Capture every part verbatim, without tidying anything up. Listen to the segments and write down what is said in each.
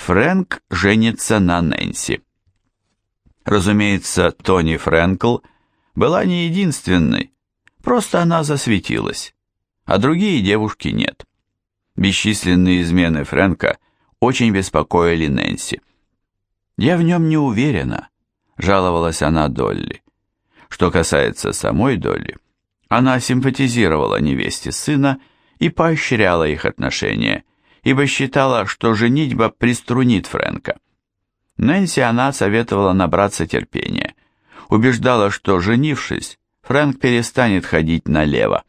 Фрэнк женится на Нэнси. Разумеется, Тони Фрэнкл была не единственной, просто она засветилась, а другие девушки нет. Бесчисленные измены Фрэнка очень беспокоили Нэнси. «Я в нем не уверена», — жаловалась она Долли. Что касается самой Долли, она симпатизировала невесте сына и поощряла их отношения, ибо считала, что женитьба приструнит Фрэнка. Нэнси она советовала набраться терпения, убеждала, что, женившись, Фрэнк перестанет ходить налево.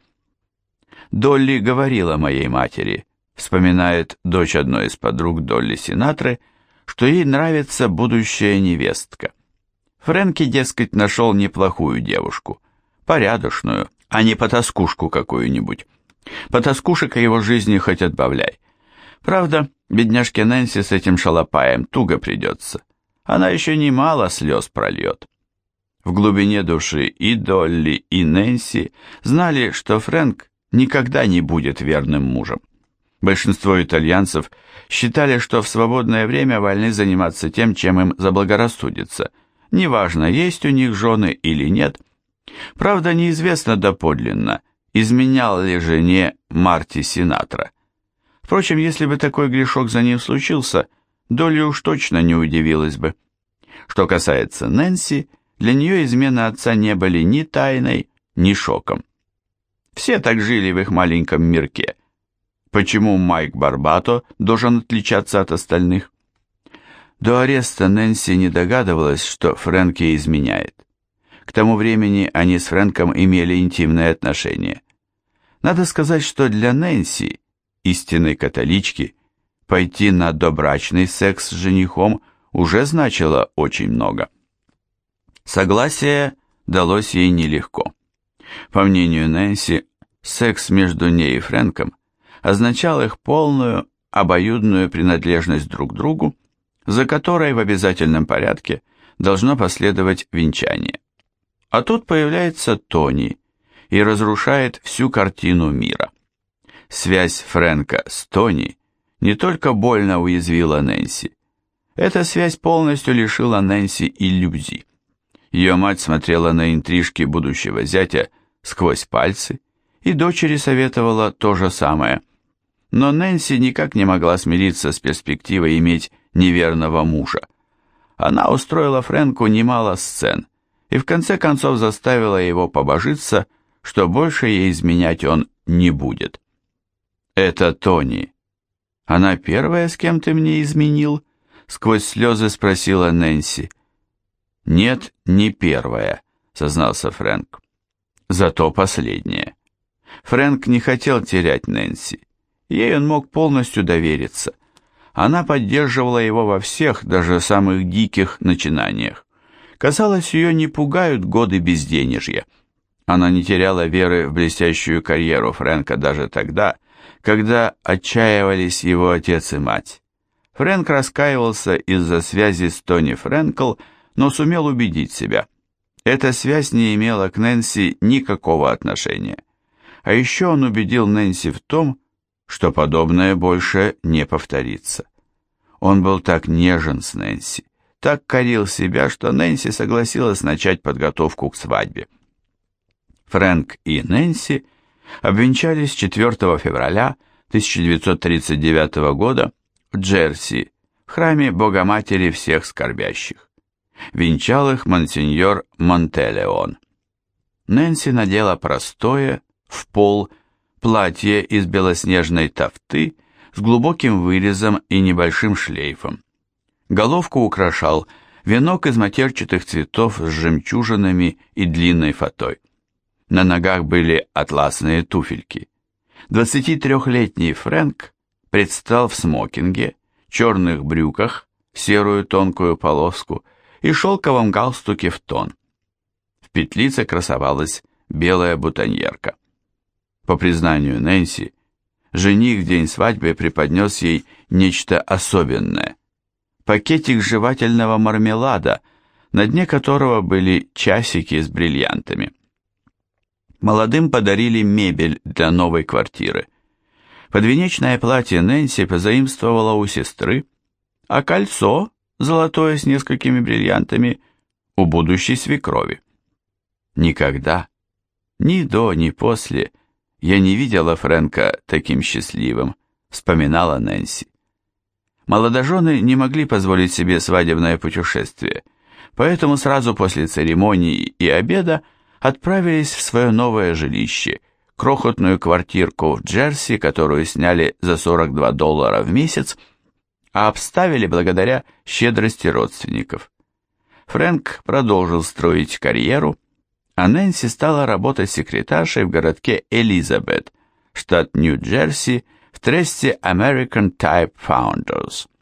Долли говорила моей матери, вспоминает дочь одной из подруг Долли Синатры, что ей нравится будущая невестка. Фрэнки, дескать, нашел неплохую девушку, порядочную, а не потаскушку какую-нибудь. Потаскушек о его жизни хоть отбавляй. Правда, бедняжке Нэнси с этим шалопаем туго придется. Она еще немало слез прольет. В глубине души и Долли, и Нэнси знали, что Фрэнк никогда не будет верным мужем. Большинство итальянцев считали, что в свободное время вольны заниматься тем, чем им заблагорассудится. Неважно, есть у них жены или нет. Правда, неизвестно доподлинно, изменял ли жене Марти Синатра. Впрочем, если бы такой грешок за ним случился, Долли уж точно не удивилась бы. Что касается Нэнси, для нее измены отца не были ни тайной, ни шоком. Все так жили в их маленьком мирке. Почему Майк Барбато должен отличаться от остальных? До ареста Нэнси не догадывалась, что Фрэнк ей изменяет. К тому времени они с Фрэнком имели интимные отношения. Надо сказать, что для Нэнси, истинной католички, пойти на добрачный секс с женихом уже значило очень много. Согласие далось ей нелегко. По мнению Нэнси, секс между ней и Фрэнком означал их полную, обоюдную принадлежность друг к другу, за которой в обязательном порядке должно последовать венчание. А тут появляется Тони и разрушает всю картину мира. Связь Фрэнка с Тони не только больно уязвила Нэнси, эта связь полностью лишила Нэнси иллюзий. Ее мать смотрела на интрижки будущего зятя сквозь пальцы, и дочери советовала то же самое. Но Нэнси никак не могла смириться с перспективой иметь неверного мужа. Она устроила Фрэнку немало сцен и в конце концов заставила его побожиться, что больше ей изменять он не будет. «Это Тони. Она первая, с кем ты мне изменил?» — сквозь слезы спросила Нэнси. «Нет, не первая», — сознался Фрэнк. «Зато последняя». Фрэнк не хотел терять Нэнси. Ей он мог полностью довериться. Она поддерживала его во всех, даже самых диких начинаниях. Казалось, ее не пугают годы безденежья. Она не теряла веры в блестящую карьеру Фрэнка даже тогда, когда отчаивались его отец и мать. Фрэнк раскаивался из-за связи с Тони Фрэнкл, но сумел убедить себя. Эта связь не имела к Нэнси никакого отношения. А еще он убедил Нэнси в том, что подобное больше не повторится. Он был так нежен с Нэнси, так корил себя, что Нэнси согласилась начать подготовку к свадьбе. Фрэнк и Нэнси обвенчались четвёртого февраля тысяча девятьсот тридцать девятого года в Джерси, в храме Богоматери всех скорбящих. Венчал их монсеньор Монтелеон. Нэнси надела простое, в пол, платье из белоснежной тафты с глубоким вырезом и небольшим шлейфом. Головку украшал венок из матерчатых цветов с жемчужинами и длинной фатой. На ногах были атласные туфельки. двадцатитрёхлетний Фрэнк предстал в смокинге, черных брюках, серую тонкую полоску и шелковом галстуке в тон. В петлице красовалась белая бутоньерка. По признанию Нэнси, жених в день свадьбы преподнес ей нечто особенное. Пакетик жевательного мармелада, на дне которого были часики с бриллиантами. Молодым подарили мебель для новой квартиры. Подвенечное платье Нэнси позаимствовала у сестры, а кольцо, золотое с несколькими бриллиантами, у будущей свекрови. Никогда, ни до, ни после, я не видела Фрэнка таким счастливым, вспоминала Нэнси. Молодожены не могли позволить себе свадебное путешествие, поэтому сразу после церемонии и обеда отправились в свое новое жилище, крохотную квартирку в Джерси, которую сняли за сорок два доллара в месяц, а обставили благодаря щедрости родственников. Фрэнк продолжил строить карьеру, а Нэнси стала работать секретаршей в городке Элизабет, штат Нью-Джерси, в тресте American Type Founders.